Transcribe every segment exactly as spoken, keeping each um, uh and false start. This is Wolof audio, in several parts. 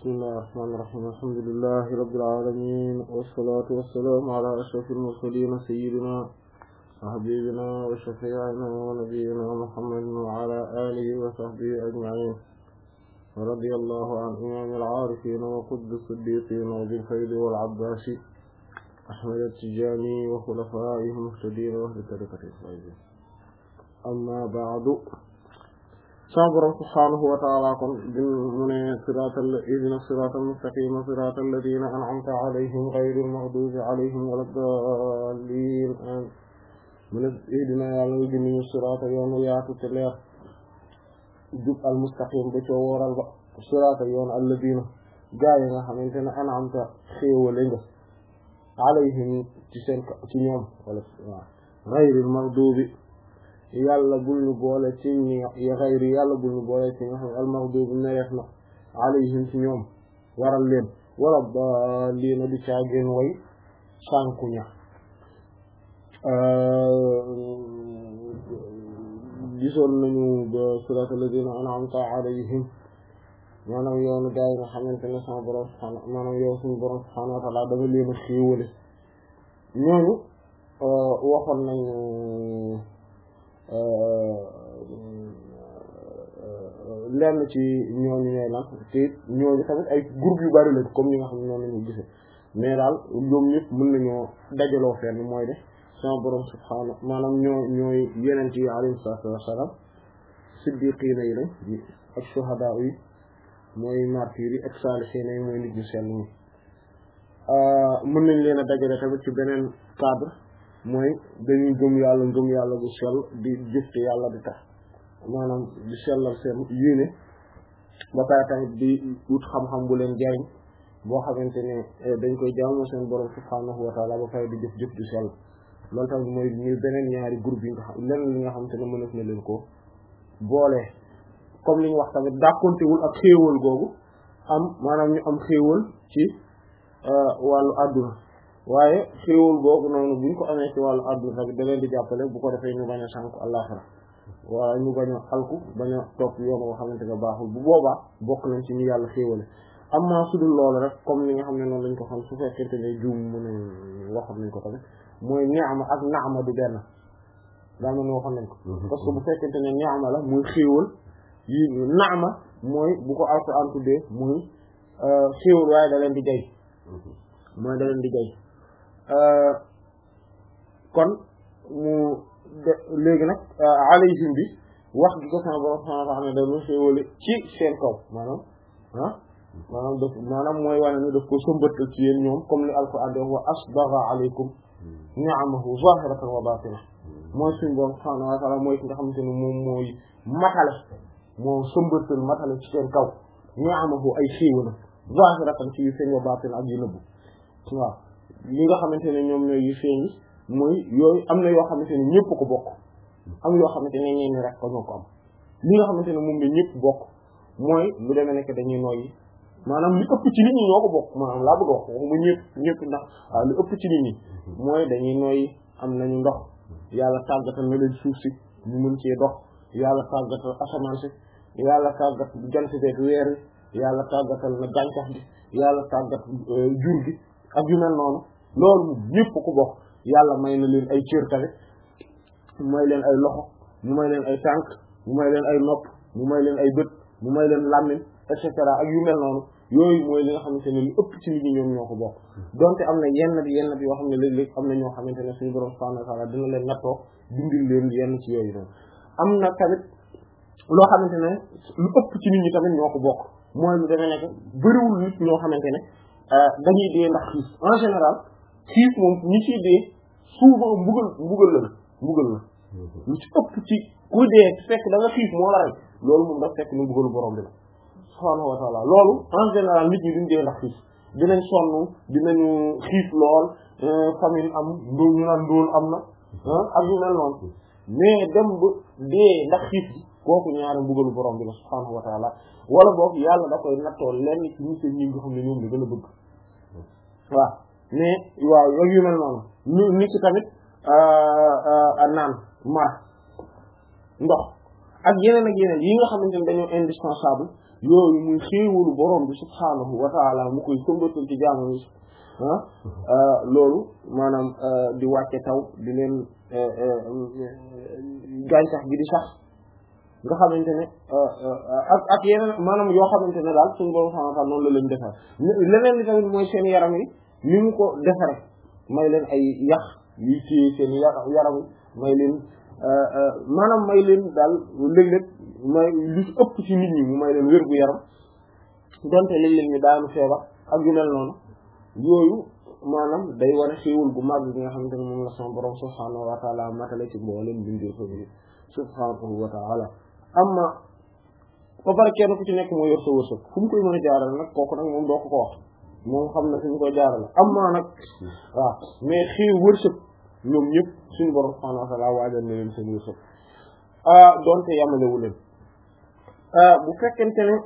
بسم الله الرحمن الرحيم الحمد لله رب العالمين والصلاة والسلام على أشرف المرسلين سيدنا وحبيبنا وشفيعنا ونبينا محمد وعلى آله وصحبه أجمعين ورضي الله عن إمام العارفين وقد الصديقين وذي الخير والعباس أحمد التجاني وخلفائه المهتدين وأهل طريقة الفائزين أما بعد صبر سبحانه وتعالى من صراط الذين صراط المستقيم صراط الذين أنعمت عليهم غير المغضوب عليهم ولا الضالين من اهدنا يا الذين صراط يوم ياتي جب المستقيم بتوور صراط يوم الذين جاينا حمنتنا أنعمت خيولين عليهم تسنيم ولا غير المغضوب yàlla bul ñu boole ci ñi ya xayri yàlla bul ñu boole ci nga xam ne almaghduub nereef na alayhim ci ñoom waral leen wala ba lii na di caageen way sànku ña gisoon nañu ba siraatal laziina an'amta alayhim maanaam yoonu gaa yi nga xamante ne sama borom subhaanahu maanaam yow suñu borom subhaanahu wa ta'aala dama leen a xéewale ñooñu waxoon nañu lenn ci ñooñu ñooy lan te ñooñu tamit ay groupe yu bari lañ comme ñi nga xam ne noonu la ñu gisee mais daal ñoom ñëpp mën nañoo dajaloo fenn mooy de sama borom subhaanahu maanaam ñoo ñooy yeneen yi alayhi salaatu wa salaam siddiqiina yi lañ ak shuhadaa yi mooy martyrs yi ak saalihiina yi mooy nit ñu sell ñi mën nañ leen a dajale tamit ci beneen cadre mooy dañuy gëm yàlla gëm yàlla bu sell di jëfte yàlla di tax maanaam di sellal seen yéene ba pare tamit di wut xam-xam bu leen jariñ boo xamante ne dañ koy jaamu seen borom subhaanahu wa taala ba pare di jëf jëf di sell loolu tamit mooy ñu beneen ñaari groupe yi nga xam lenn li nga xamante ne mënees na leen ko boole comme li ñu wax tamit dàkkontewul ak xéewal googu am maanaam ñu am xéewal ci wàllu àdduna waaye xéewal boobu noonu buñ ko amee ci wàllu àdduna tamit da leen di jàppale bu ko defee ñu bañ a sànku àllaaxira waaye ñu bañ a alku bañ a topp yoon boo xamante ne baaxul bu boobaa bokk nañ ci ñu yàlla xéewale amma su dul loolu rek comme li nga xam ne noonu lañ ko xam su fekkente ne juum mën a waxoon nañ ko tamit mooy ni'ma ak na'ma du benn daa mel ni waxoon nañ ko parce que bu fekkente ne ni'ma la muy xéewal yi na'ma mooy bu ko Alxuraan tuddee muy xéewal waaye da leen di jay mooy da leen di jay kon mu de léegi nag alayhim bi wax gi ko sama borom subhaanahu wa ta'aala ne dañu xéewale ci seen kaw maanaam ah maanaam daf maanaam mooy wane ne daf ko sëmbatal ci yéen ñoom comme li Alxuraan di wax wa asbagha alaykum ni'amahu zaahiratan wa baatinatan mooy suñu borom subhaanahu wa ta'aala mooy ki nga xamante ne moom mooy matale moo sëmbatal matale ci seen kaw ni'amahu ay xéewala zaahiratan ci yu feeñ wa baatin ak yu nëbbu waaw li nga xamante ne ñoom ñooy yu feeñ mooy yooyu am na yoo xamante ne ñëpp ko bokk am yoo xamante ne ñenn rek ko ñoo ko am li nga xamante ne moom la ñëpp bokk mooy lu demee nekk dañuy noyyi maanaam li ëpp ci nit ñi ñoo ko bokk maanaam laa bëgg a wax waxuma ñëpp ñëpp ndax waaw li ëpp ci nit ñi mooy dañuy noyyi am nañu ndox yàlla tàggatal na leen suuf si ñu mën cee dox yàlla tàggatal asamaan si yàlla tàggat jant beeg weer wi yàlla tàggatal na gàncax gi yàlla tàggat jur gi ak yu mel noonu loolu ñëpp ko bokk yàlla may na leen ay cër tamit mu may leen ay loxo mu may leen ay tànk mu may leen ay nopp mu may leen ay bët mu may leen làmmiñ et cetera ak yu mel noonu yooyu mooy li nga xamante ne lu ëpp ci nit ñi ñoom ñoo ko bokk donte am na yenn bi yenn bi yoo xam ne léeg-léeg am na ñoo xamante ne suñu borom subhanahu wa ta'ala dina leen nattoo dindil leen yenn ci yooyu noonu am na tamit loo xamante ne lu ëpp ci nit ñi tamit ñoo ko bokk mooy lu demee nekk bëriwul nit ñoo xamante ne dañuy dee ndax xiif en général xiif moom ñi ciy dee souvent mbugal mbugal la mbugal la lu ci ëpp ci ku dee fekk da nga xiif moo la rey loolu moom daf fekk ni mbugalu borom bi la subhaanahu wa ta'ala loolu en général nit ñi duñ dee ndax xiif dinañ sonn dinañu xiif lool famine am ndóol ñu naan ndóol am na ak yu mel noonu mais dem ba dee ndax xiif bi kooku ñaari mbugalu borom bi la subhaanahu wa ta'ala wala boog yàlla da koy nattoo lenn ci nit ñi nga xam ne ñoom la gën a bëgg waaw mais waaw ak yu mel noonu ñu nit ci tamit naan mar ndox ak yeneen ak yeneen yi nga xamante ne dañoo indispensable yooyu muy xéewalu borom bi subhaanahu wa taala mu koy sëmbatal ci jaamu yi ah loolu maanaam di wàcce taw di leen gàncax gi di sax nga xamante ne ak ak yeneen maanaam yoo xamante ne daal suñu borom subhaanahu wa taala noonu la leen defar leneen li tamit mooy seen yaram yi ni mu ko defare may leen ay yax yuy téye seen yaram yi may leen maanaam may leen daal léeg-léeg may lu ëpp ci nit ñi mu may leen wér gu yaram donte léeg-léeg ñu daanu feebar ak yu mel noonu yooyu maanaam day wane xéewal gu mag gi nga xamante ne moom la sama borom subhaanahu wa taala matale ci mboolem bindee ko bi subhaanahu wa taala amma ba pare kenn ku ci nekk moo yor sa wërsëg fu mu koy mën a jaarale nag kooku nag moom doo ko ko wax moom xam na fi ñu koy jaarale amma nag waaw mais xéew wërsëg ñoom ñëpp suñu borom subhaanahu wa taala waajal na leen seen wërsëg ah donte yamalewu leen bu fekkente ne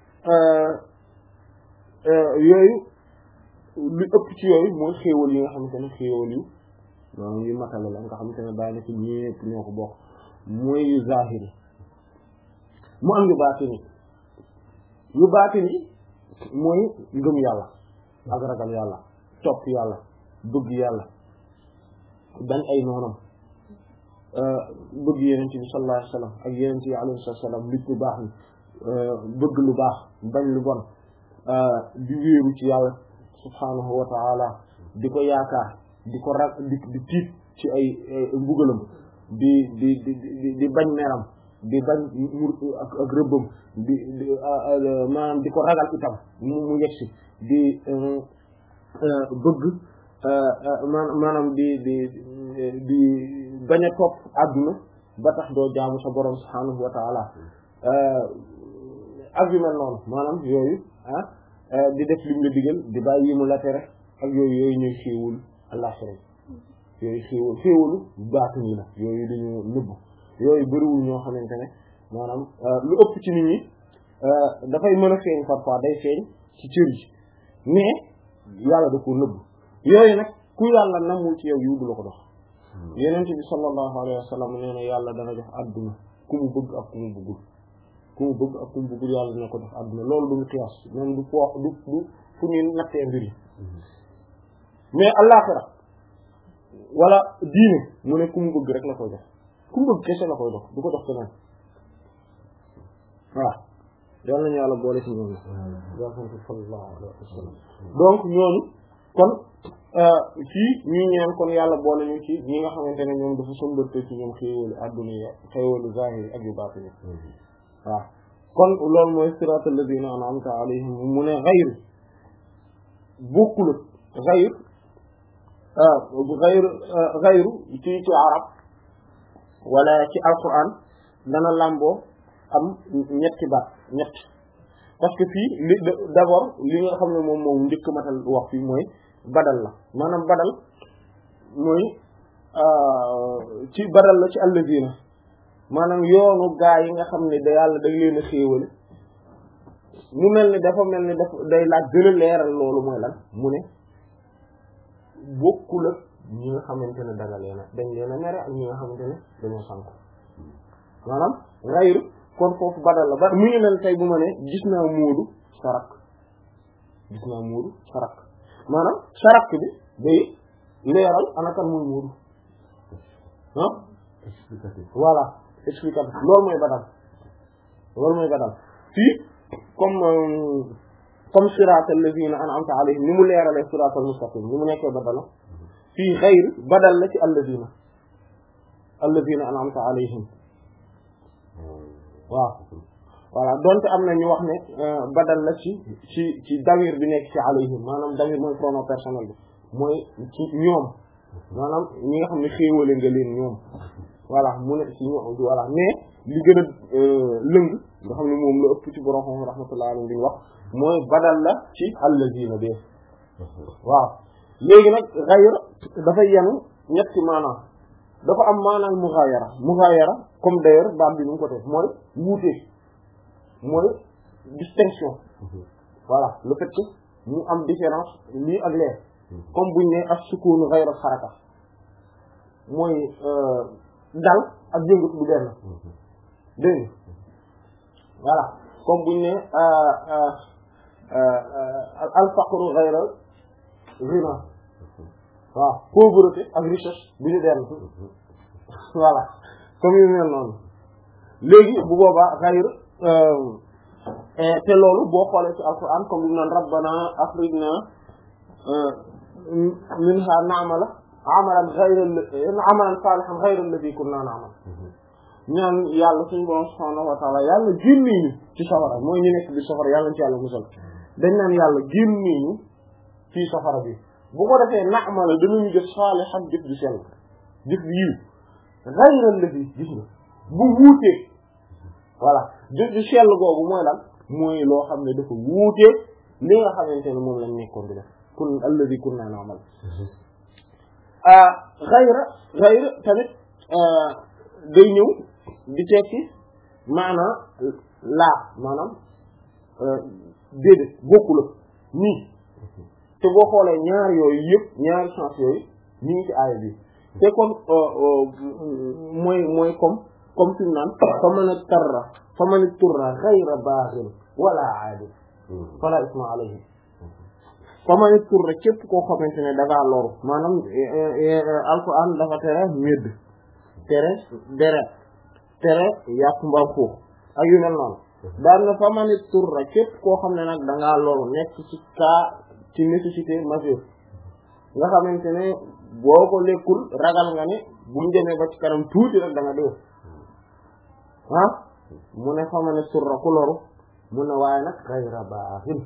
yooyu lu ëpp ci yooyu mooy xéewal yi nga xamante ne xéewal yu maanaam yu matale la nga xamante ne daanaka ñëpp ñoo ko bokk mooy yu zahiri mu am yu baatini yu baatini mooy ngëm yàlla ak ragal yàlla topp yàlla bëgg yàlla dañ ay noonam bëgg yeneen ci bi sallallahu alayhi wasallam ak yeneen ci alayhi wasallam nit lu baax ni bëgg lu baax bañ lu bon di wéeru ci yàlla subhaanahu wa ta'ala di ko yaakaar di ko rag di di tiit ci ay mbugalam di di di di bañ meram di bañ mur ak ak rëbbam di maanaam di ko ragal itam mu mu yegsi di bëgg maanaam di di di bañ a topp àdduna ba tax doo jaamu sa borom subhaanahu wa ta'ala ak yu mel noonu maanaam yooyu ah di def lim la digal di bàyyi yi mu la tere ak yooyu yooyu ñuy xéewul àllaxira yooyu xéewul xéewalu baatu nii la yooyu dañu nëbb yooyu bëriwul ñoo xamante ne maanaam lu ëpp ci nit ñi dafay mën a feeñ parfois day feeñ ci cër yi mais yàlla da ko nëbb yooyu nag ku yàlla namul ci yow yiw du la ko dox yeneen bi sallallahu alayhi wa sallam nee na yàlla dana jox adduna ku mu bëgg ak ku mu bëggul ku mu bëgg ak ku mu bëggul yàlla dina ko def adduna loolu du mu xiyaas même du po du du fu ñuy nattee mbir yi mais àllaxira wala diine mu ne ku mu bëgg rek la koy jox ku mu bëgg kese la koy dox du ko dox keneen waaw yal nañu yàlla boole ci ñoom sallallahu alayhi wa sallam donc ñooñu kon fii ñuy ñaan kon yàlla boole ñu ci ñi nga xamante ne ñoom dafa sombante ci ñoom xéewalu adduna yi xéewalu zahiri ak yu baatini waaw kon loolu mooy siraatal lazina an'amta alayhim mu ne xayr bokkul xayr xayr xayru ci ci arab wala ci alquran dana lamboo am ñetti baat ñett parce que fii li d'abord li nga xam ne moom moom njëkk matal wax fii mooy badal la maanaam badal mooy ci badal la ci allazina maanaam yoonu gaa yi nga xam ne da yàlla da leen a xéewale mu mel ni dafa mel ni dafa day laaj gën a leeral loolu mooy lan mu ne bokkul ak ñi nga xamante ne danga leen a dañ leen a mere ak ñi nga xamante ne dañoo sànku maanaam xayru kon foofu badal la ba mu ngi mel tey bu ma ne gis naa Moodu sarak gis naa Moodu sarak maanaam sarak bi day leeral ana kan muy Moodu ah explicatif voilà explicatif loolu mooy badal loolu mooy badal fii comme comme siraatal lazina an'amta alayhim ni mu leeralee siraatal mustaqim ni mu nekkee badal fii xayr badal la ci allazina allazina an'amta alayhim waaw voilà donte am na ñu wax ne badal la ci ci ci damir bi nekk ci alayhim maanaam damir mooy pronom personnel bi mooy ci ñoom maanaam ñi nga xam ne xéewale nga leen ñoom voilà mu ne ci ñoom voilà mais li gën a lëng nga xam ne moom la ëpp ci borom xam rahmatullahi alayhi di wax mooy badal la ci allazina bi waaw léegi nag xayr dafay yenu ñetti maanaam dafa am maanaam mughayara mughayara comme d'ailleurs baat bi nu mu ko def mooy wuute mooy distinction voilà le fait que ñu am différence lii ak lee comme buñ ne ak sukunu ghayra xaraka mooy dal ak yëngatu bu benn dégg voilà comme buñ ne al faqru ghayra ghina waaw pauvreté ak richesse bu ñu denn voilà comme yu mel noonu léegi bu boobaa ghayr te loolu boo xoolee ci alquran comme bi naan rabbana akhrijna minha na'mala amalan ghayra amalan salihan ghayra alladhi kunna na'mal ñaan yàlla suñu borom subhanahu wa ta'ala yàlla génne ñu ci safara mooy ñu nekk bi safara yàlla ci yàlla musal dañ naan yàlla génne ñu ci safara bi bu ko defee na'mala danañu def salihan jëf bi sell jëf bi yiw ghayra alladhi gis nga bu wuutee voilà jëf bi sell googu mooy lan mooy loo xam ne dafa wuutee li nga xamante ne moom lañ nekkoon di def kun alladhi kunna na'mal ah ghayra ghayra tamit day ñëw di tekki maanaam laa maanaam déedéet bokkul ak nii te boo xoolee ñaar yooyu yëpp ñaari sens yooyu ñu ngi ci aaya bi te comme mooy mooy comme comme fi mu naan fa man tarra fa man turra ghayra baghin wala aadin fala isma alayhi fa man turra képp koo xamante ne dangaa loru maanaam alquran dafa tere médd tere deret tere yàpp mbaam xuux ak yu mel noonu daan na fa man turra képp koo xam ne nag dangaa loru nekk ci cas ci nécessité majeure nga xamante ne boo ko lekkul ragal nga ne bu ñu demee ba ci kanam tuuti rek da nga dee ah mu ne fa man turra ku loru mu ne waaye nag ghayra baaxin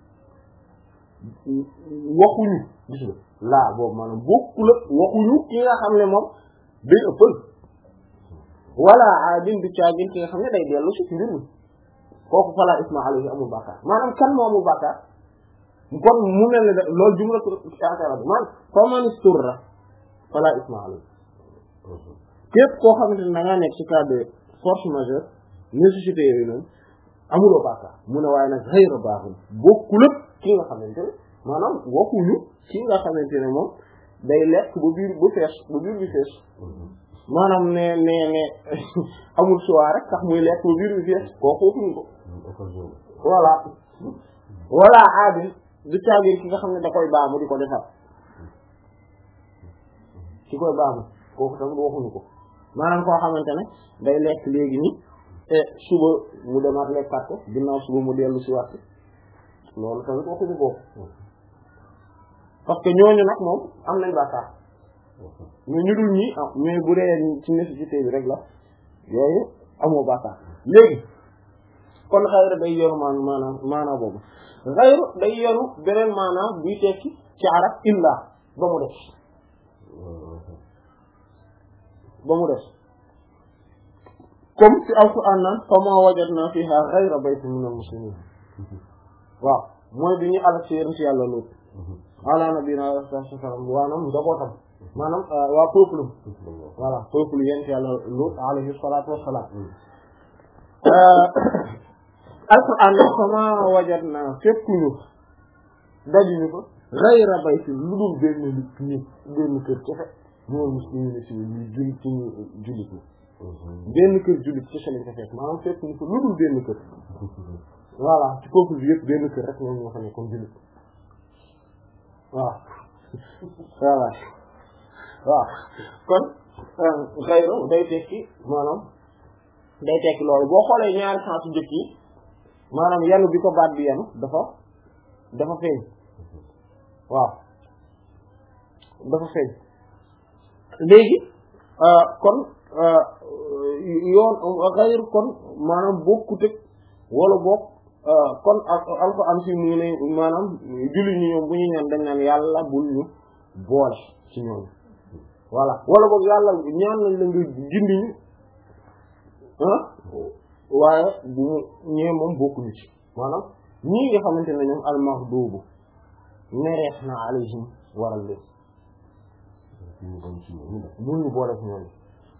waxuñu gis nga laa boobu maanaam bokkul ak waxuñu ki nga xam ne moom day ëppal wala aadin du caagin ki nga xam ne day dellu si ci mbir mi kooku fala isma alayhi amul bàkkaar maanaam kan moo amul bàkkaar kon mu mel ne loolu jumla ta'ala bi man fa man isturra fala isma alayhi képp koo xamante ne da ngaa nekk ci cas de force majeure nécessité yooyu noonu amuloo bàkkaar mu ne waaye nag ghayra baaxin bokkul ak ki nga xamante ne maanaam waxuñu ki nga xamante ne moom day lekk ba biir ba fees ba biir bi fees maanaam ne ne ne amul choix rek tax muy lekk ba biir bi fees kooku waxuñu ko voilà voilà aadin du caagir ki nga xam ne da koy baamu di ko defar ki koy baamu kooku tamit waxuñu ko maanaam koo xamante ne day lekk léegi ni te suba mu demaat lekkaat ko ginnaaw suba mu dellu si waat loolu tamit waxuñu ko parce que ñooñu nag moom am nañ bàkkaar mais ñu dul ñi ah mais bu dee ci nécessité bi rek la yooyu amoo bàkkaar léegi kon xayra day yoru maan maanaam maanaam boobu xayru day yoru beneen maanaam buy tekki ci arab illa ba mu def ba mu def comme ci alquran naan fama wajadna fiha ghayra baytin min al-muslimin waaw mooy bi ñu àll ci yéen ci yàlla Luut ala nabiyina sallam waanam njabootam maanaam waa peuple voilà peuple yéen ci yàlla Luut alayhi salatu wassalam alquran naan fama wajadna fépp ñu dajuñu ko ghayra baytin lu dul benn nit ñi benn kër cefe ñoo muslimin ci ñu jullit ci ñu jullit ñi benn kër jullit ci lañ ko fekk maanaam fekk ñu ko lu dul benn kër voilà ci peuple bi yëpp benn kër rek ñoom ñoo fa nekkoon jullit waaw voilà waaw kon xayru day tekki maanaam day tekki loolu boo xoolee ñaari sens yu njëkk yi maanaam yanu bi ko baat bi yanu dafa dafa feeñ waaw dafa feeñ léegi kon yoon xayru kon maanaam bokkut ak wala bokk kon alxuraan si mu ne maanaam julli ñi ñoom bu ñu ñaan dañ naan yàlla bul ñu boole ci ñoom voilà wala boog yàlla ñaan nañ la nga gindi ñu ah waaye bu mu ñee moom bokkuñu ci maanaam ñii nga xamante ne ñoom al-maghdubu nereef na alayhim waral leen bu ñu boole ci ñoom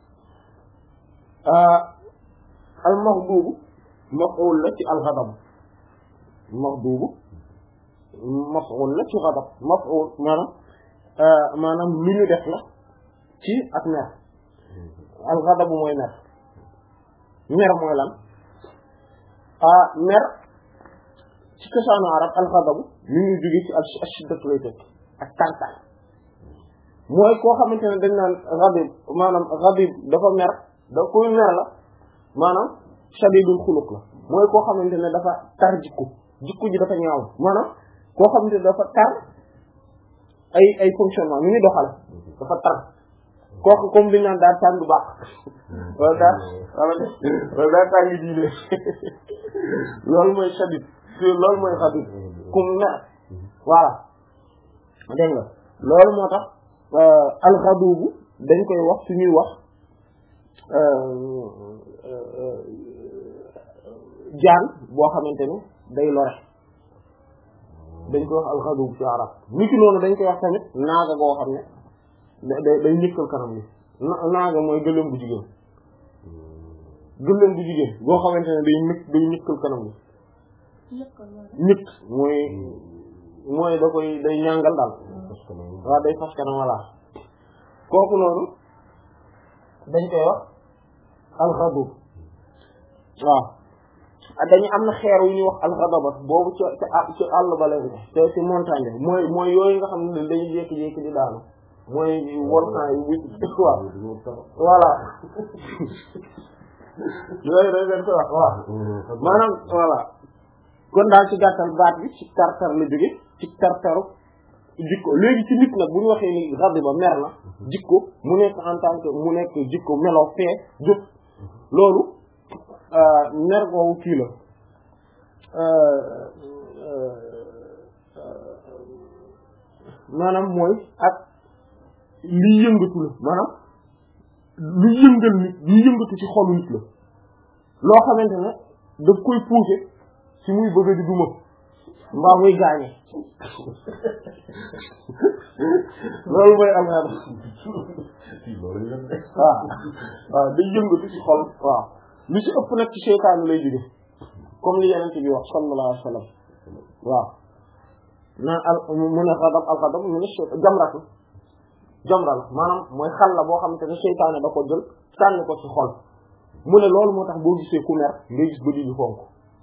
al-maghdubu maf'ul la ci al-ghadab maghdubu maf'ul la ci ghadab maf'ul maanaam maanaam lu ñu def la ci ak mer al-ghadab mooy mer mer mooy lan ah mer ci cosaanu arab al-ghadab mi ngi jóge ci al-shiddatu lay teg ak tàntaan mooy koo xamante ne dañ naan ghadib maanaam ghadib dafa mer da kuy mer la maanaam shadidul xuluq la mooy koo xamante ne dafa tar jikko jikko ji dafa ñaaw maanaam koo xamante ne dafa tar ay ay fonctionnement mi ngi doxale dafa tar kooku comme li ñu naan daal tàng baax wala daal wala daal tàng diine loolu mooy shadid loolu mooy xadid kum mer voilà dégg nga loolu moo tax alxadubu dañ koy wax suñuy wax jaan boo xamante ne day lore dañ koy wax alxadubu ci arab niki noonu dañ koy wax tamit naaga boo xam ne day day ñëkkal kanam bi naaga mooy gëléem bu jigéen gëléem bu jigéen boo xamante ne day ñëkk day ñëkkal kanam bi ñëkk mooy mooy da koy day ñàngal daal waaw day fas kanam walla kooku noonu dañ koy wax alxadub waaw dañu am na xeer wu ñuy wax alxadabat boobu ca ca ci àll ba leen te ci montagne mooy mooy yooyu nga xam ne dañuy jékki-jékki di daanu mooy volcan yi bu waaw voilà yooyu dañ leen koy wax waaw maanaam voilà kon daal ci gàttal baat bi ci tartar la jóge ci tartaru jikko léegi ci nit nag bu ñu waxee ni ghadiba mer na jikko mu nekk en tant que mu nekk jikko melo fee jóg loolu mer googu kii la maanaam mooy ak li yëngatu la maanaam lu yëngal nit lu yëngatu ci xolu nit la loo xamante ne daf koy pousser ci muy bëgg di duma mbaa muy gaañe loolu mooy am na waaw waaw day yëngatu ci xol waaw lu ci ëpp nag ci seytaane lay jóge comme li yeneen bi wax sallallahu alayhi wa sallam waaw naan al mu ne xadab al xadab mu ne jamratu jamra la maanaam mooy xal la boo xamante ne seytaane da ko jël sànni ko ci xol mu ne loolu moo tax boo gisee ku mer ngay gis ba di ñu fonk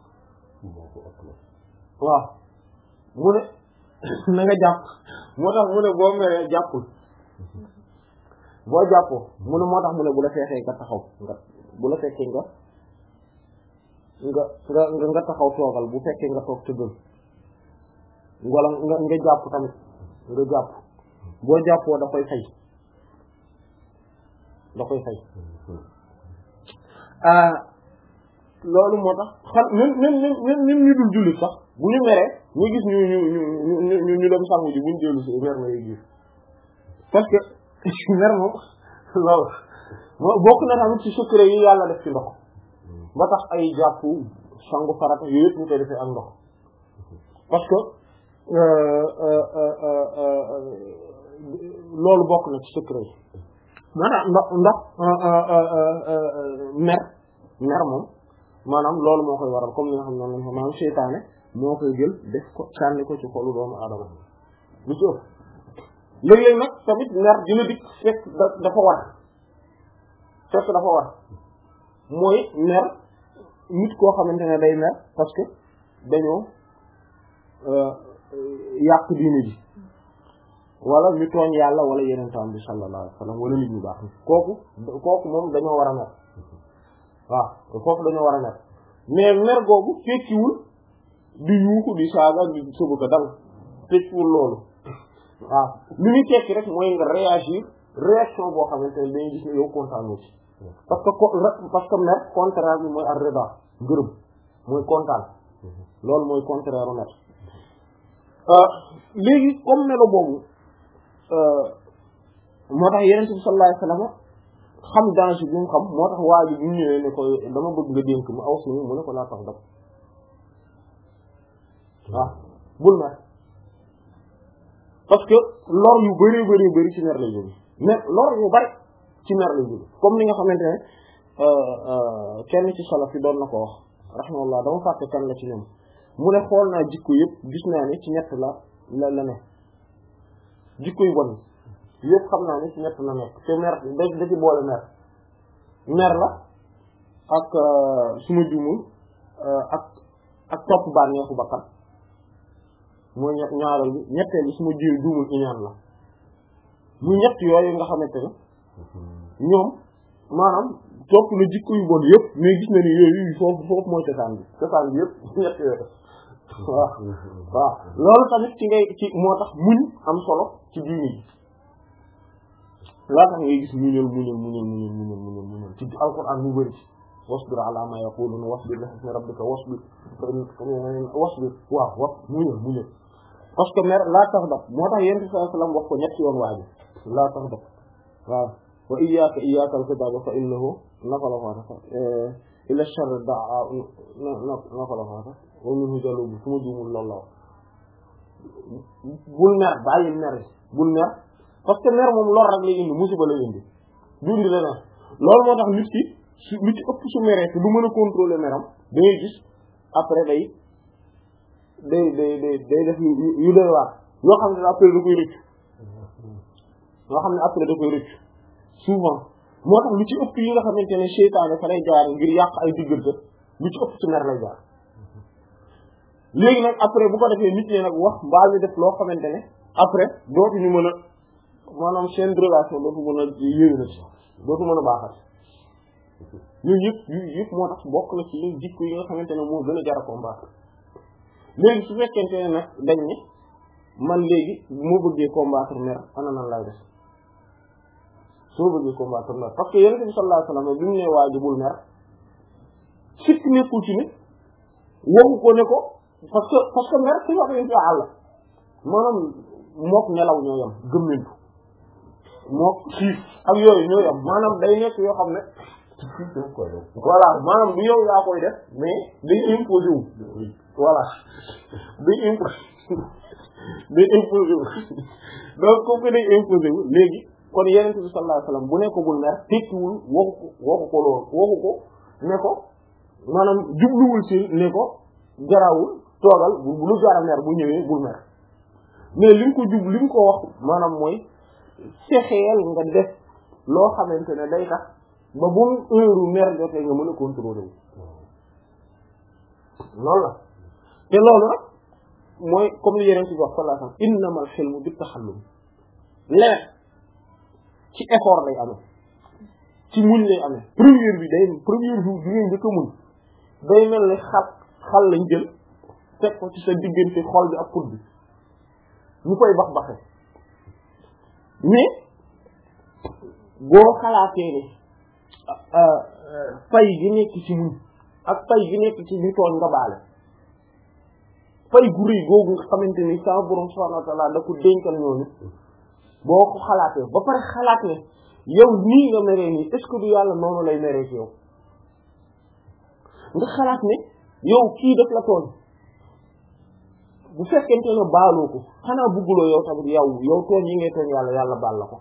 waaw mu ne na nga jàpp moo tax mu ne boo meree jàppul boo jàppoo mu ne moo tax mu ne bu la feexee nga taxaw nga bu la fekkee nga nga nga nga taxaw toogal bu fekkee nga toog tëddal wala nga nga jàpp tamit nga jàpp boo jàppoo da koy fay da koy fay ah loolu moo tax xam même même même même ñu dul jullit sax bu ñu meree ñu gis ñu ñu ñu ñu ñu dem sangu ji bu ñu dellu si mer na gis parce que mer moom loolu bokk na tamit ci secret yi yàlla def ci ndox ba tax ay jàpp sangu farata yooyu yëpp ñu koy defee ak ndox parce que loolu bokk na ci secret yi maanaam ndox ndox mer mer moom maanaam loolu moo koy waral comme li nga xam ne maanaam seytaane moo koy jël def ko sànni ko ci xolu doomu aadama lu ci ëpp léeg-léeg nag tamit mer dina dikk fekk dafa war fekk dafa war mooy mer nit koo xamante ne day mer parce que dañoo yàq diine ji wala ñu tooñ yàlla wala yeneen taam bi sallallahu alayhi wa sallam wala nit ñu baax kooku kooku moom dañoo war a mer waaw foofu dañoo war a mer mais mer googu fekkiwul di yuuxu di saaga di sëbu ko dal fekkiwul loolu waaw li muy tekki rek mooy nga réagir réaction boo xamante ne dañuy gis ne yow kontaan ci parce que parce que mer contraire bi mooy ar-rida ngërëm mooy kontaan loolu mooy contraire u mer léegi comme melo boobu moo tax Yonent bi sallallahu alayhi wa sallam xam danger bi mu xam moo tax waa ji bi mu ñëwee ne ko dama bëgg nga dénk mu aw suñu mu ne ko laa tax dab waaw bul mer parce que lor yu bari bari bari ci mer lay jóge mais lor yu bari ci mer lay jóge comme ni nga xamante ne kenn ci salaf yi doon na ko wax rahimahullah dama fàtte kan la ci ñoom mu ne xool naa jikko yëpp gis naa ne ci ñett la la la ne jikko yu bon yëpp xam naa ne ci ñett la nekk te mer da da ci boole mer mer la ak suma jumul ak ak topp bànneexu bakkan mooy ñett ñaareel bi ñetteel bi su ma jiw juumul ci ñaan la muy ñett yooyu nga xamante ne ñoom maanaam topp na jikko yu bon yëpp mais gis na ni yooyu foofu foofu mooy cosaan bi cosaan bi yëpp ñett yooyu waaw waaw loolu tamit ci ngay ci moo tax muñ am solo ci diini yi laa tax ngay gis muñal muñal muñal muñal muñal muñal muñal ci alquran mu bëri wasbir ala ma yaquluna wasbir li hukmi rabbika wasbir wasbir waaw wax muñal muñal parce que mer laa tax daf moo tax yonent bi sallallahu alayhi wasallam wax ko ñetti yoon waaji laa tax daf waaw wa iyyaka iyyaka al-khitaaba fa innahu nafala faata ila sharri daa nafala faata wa minhu jalubu su ma juumul loolu la wax bul mer bàyyil mer bul mer parce que mer moom lor rek lay indi musiba lay indi dundi la ner loolu moo tax nit ki su lu ci ëpp su meree te du mën a contrôler meram da ngay gis après day day day day day def yu doy waar yoo xam ne après da koy rëccu yoo xam ne après da koy rëccu souvent moo tax lu ci ëpp yi nga xamante ne seytaane fa lay jaar ngir yàq ay diggante lu ci ëpp ci mer lay jaar léegi nag après bu ko defee nit ñi nag wax mbaa ñu def loo xamante ne après dootuñu mën a maanaam seen relation dootu mën a yéwé na ci dootu mën a baaxat ñun yëpp yu yëpp moo tax bokk na ci jikko yi nga xamante ne moo gën a jar a combattre léegi su fekkente ne nag dañ ne man léegi moo bëggee combattre mer ana nan lay def soo bëggee combattre mer parce que yonent bi sallallahu alayhi wasallam bi mu ne waa ji bul mer sikk nekkul ci ne waxu ko ne ko parce que parce que mer ci wax yi fi àll maanaam mook nelaw ñoo yam gëmmentu mook xiif ak yooyu ñoo yam maanaam day nekk yoo xam ne voilà maanaam du yow yaa koy def mais day imposé wu voilà day imposé day imposé wu donc comme que day imposé wu léegi kon yonent bi sallallahu alayhi wasallam bu ne ko bul mer tekkiwul waxu ko waxu ko loolu waxu ko ne ko maanaam jubluwul ci ne ko garawul toogal bu lu jara mer bu ñëwee bul mer mais li nga ko jub li nga ko wax maanaam mooy fexeel nga def loo xamante ne day tax ba bu heure mer jotee nga mën a contrôler wu loolu la te loolu nag mooy comme li yeneen ci wax sallallahu alayhi wasallam innamal hilmu bit taxallum leer ci effort lay amee ci muñ lay amee première bi day première jour bi ngay njëkk a muñ day mel ni xal xal lañ jël teg ko ci sa diggante xol bi ak put bi ñu koy bax baxe mais boo xalaatee ne fay gi nekk ci muñ ak fay gi nekk ci ñu tooñ nga baale fay gu rëy googu nga xamante ni sa borom subhanahu wa ta'ala da ko dénkal ñooñu boo ko xalaatee ba pare xalaat ne yow nii nga meree nii est-ce que du yàlla noonu lay meree ci yow nga xalaat ne yow kii def la tooñ bu fekkente ne baaloo ko xanaa bugguloo yow tamit yow yow tooñ yi ngay tooñ yàlla yàlla baal la ko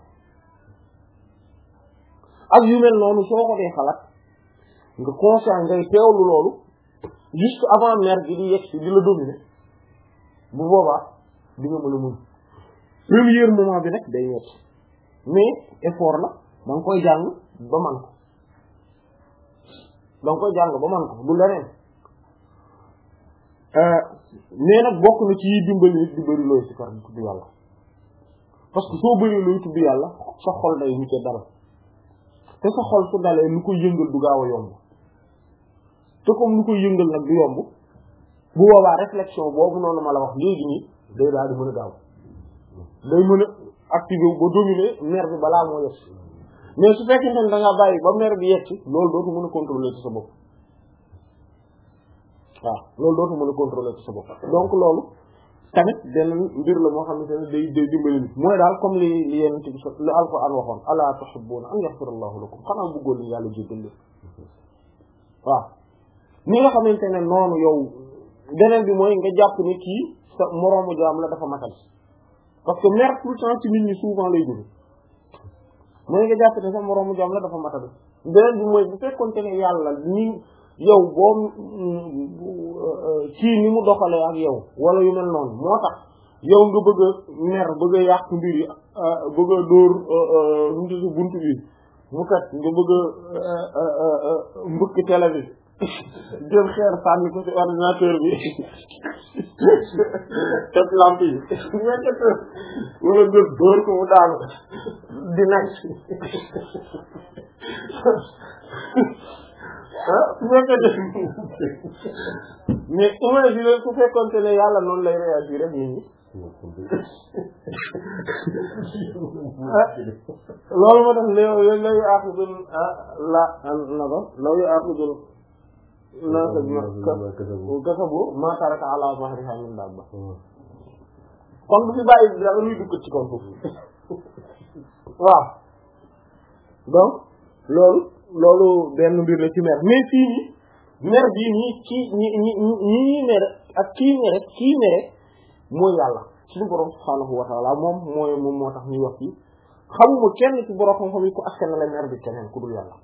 ak yu mel noonu soo ko dee xalaat nga conscient ngay teewlu loolu juste avant mer gi di yegg si di la dominer bu boobaa di nga mën a muñ premier moment bi nag day yegg mais effort la da nga koy jàng ba man ko da nga koy jàng ba man ko du leneen mais nag bokk na ci yi dimbali nit di bëri looy si kar tudd yàlla parce que soo bëri looy tudd yàlla sa xol day mucce dara te sa xol su dalee lu koy yëngal du gaaw a yomb te comme lu koy yëngal nag du yomb bu boobaa réflexion boobu noonu ma la wax léegi nii day daal di mën a gaaw day mën a activer ba dominer mer bi balaa moo yegg mais su fekkee ne da ngaa bàyyi ba mer bi yegg loolu dootu mën a contrôler ci sa bopp waaw loolu dootu mën a contrôler ci sa bopp donc loolu tamit benn mbir la moo xamante ne day day dimbali nit mooy daal comme li li yenn ci li Alxuraan waxoon alaa tuhibbuuna an yaghfirallahu lakum xanaa bëggoon li yàlla jéggal leen waaw ni nga xamante ne noonu yow beneen bi mooy nga jàpp ne kii sa moroomu jaam la dafa matal parce que mer tout le temps ci nit ñi souvent lay jóge mooy nga jàpp ne sa moroomu jaam la dafa matal beneen bi mooy bu fekkoonte ne yàlla ni yow boo kii ni mu doxalee ak yow wala yu mel noonu moo tax yow nga bëgg a mer bëgg a yàq mbir yi bëgg a dóor buntu buntu bi mu kat nga bëgg a mbëkk télé bi jël xeer sànni ko ci ordinateur bi toj lampe yi ñekkete wala nga dóor ko mu daanu di naaj ah ñekkete mais imagine su fekkoonte ne yàlla noonu lay réagir rek nit ñi loolu moo tax léew yooyu layu aaxidul la nako law yu aaxidul nasa kasabu ma taraka ala zahriha min dabba kon bu fi bàyyi dara luy dugg ci kaw suuf waaw donc loolu loolu benn mbir la ci mer mais fii nii mer bii nii ci ñi ñi ñi ñi mere ak kii mere kii mere mooy yàlla suñu borom subhaanahu wa ta'ala moom mooy moom moo tax ñuy wax fii xamuma kenn ci borom xam-xam yi ko askan la mer bi keneen ku dul yàlla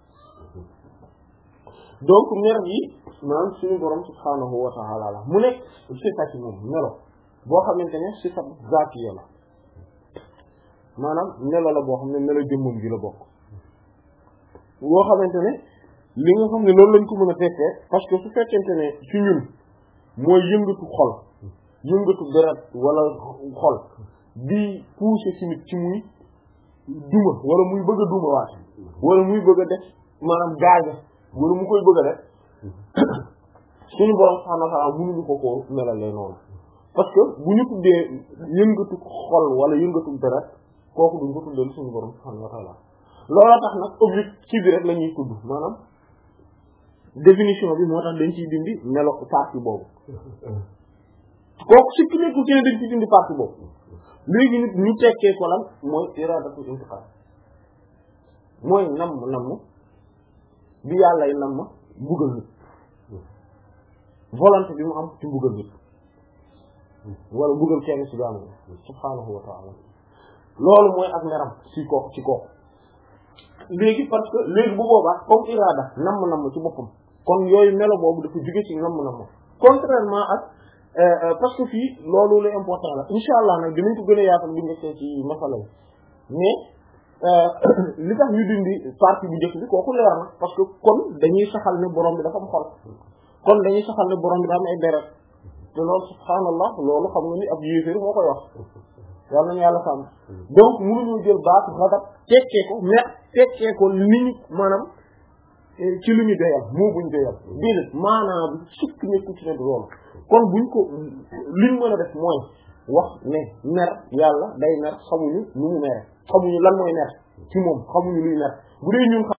donc mer bi maanaam suñu borom subhaanahu wa ta'ala la mu nekk sifat moom melo boo xamante ne sifat zaatiya la maanaam melo la boo xam ne melo jëmmam ji la bokk boo xamante ne li nga xam ne loolu lañ ko mën a fekkee parce que su fekkente ne ci ñun mooy yëngatu xol yëngatu deret wala xol di pousser ci nit ci muy duma wala muy bëgg a duma waat wala muy bëgg a def maanaam gaaja wala mu koy bëgg a def suñu borom subhanahu wa ta'ala mënuñu ko koo melalee noonu parce que bu ñu tuddee yëngatu xol wala yëngatu deret kooku duñ ko tuddee suñu borom subhanahu wa ta'ala looloo tax nag objectif bi rek la ñuy tudd maanaam définition bi moo tax dañ ciy dindi melo partie boobu kooku surtout nekkul ci ne dañ ciy dindi partie boobu léegi nit ñu tekkee ko lan mooy iradatul intiqam mooy namm namm bi yàlla y namm mbugal nit volonté bi mu am ci mbugal nit wala mbugal kenn ci jaamu subhaanahu wa ta'ala loolu mooy ak meram ci kooku ci kooku léegi parce que léegi bu boobaa comme irada namm namm ci boppam kon yooyu melo boobu dafa jóge ci namm namm contrairement ak parce que fii loolu lu important la insha allah nag dinañ ko gën a yaatal bu njëkkee ci masala yi mais li tax ñu dindi partie bu njëkk bi kooku leer na parce que kon dañuy saxal ne borom bi dafa am xol kon dañuy saxal ne borom bi daa am ay deret te loolu subhaanallah loolu xam nga ni ab yéeféer moo koy wax yàlla nañu yàlla sàmm donc mënuñu jël baatu xadab tekkee ko mais tekkee ko li ñu maanaam ci lu ñu doyal moo buñ doyal déedéet maanaam sukk nekku ci ne loolu kon buñ ko liñ mën a def mooy wax ne mer yàlla day mer xamuñu nu mu mere xamuñu lan mooy mer ci moom xamuñu luy mer bu dee ñun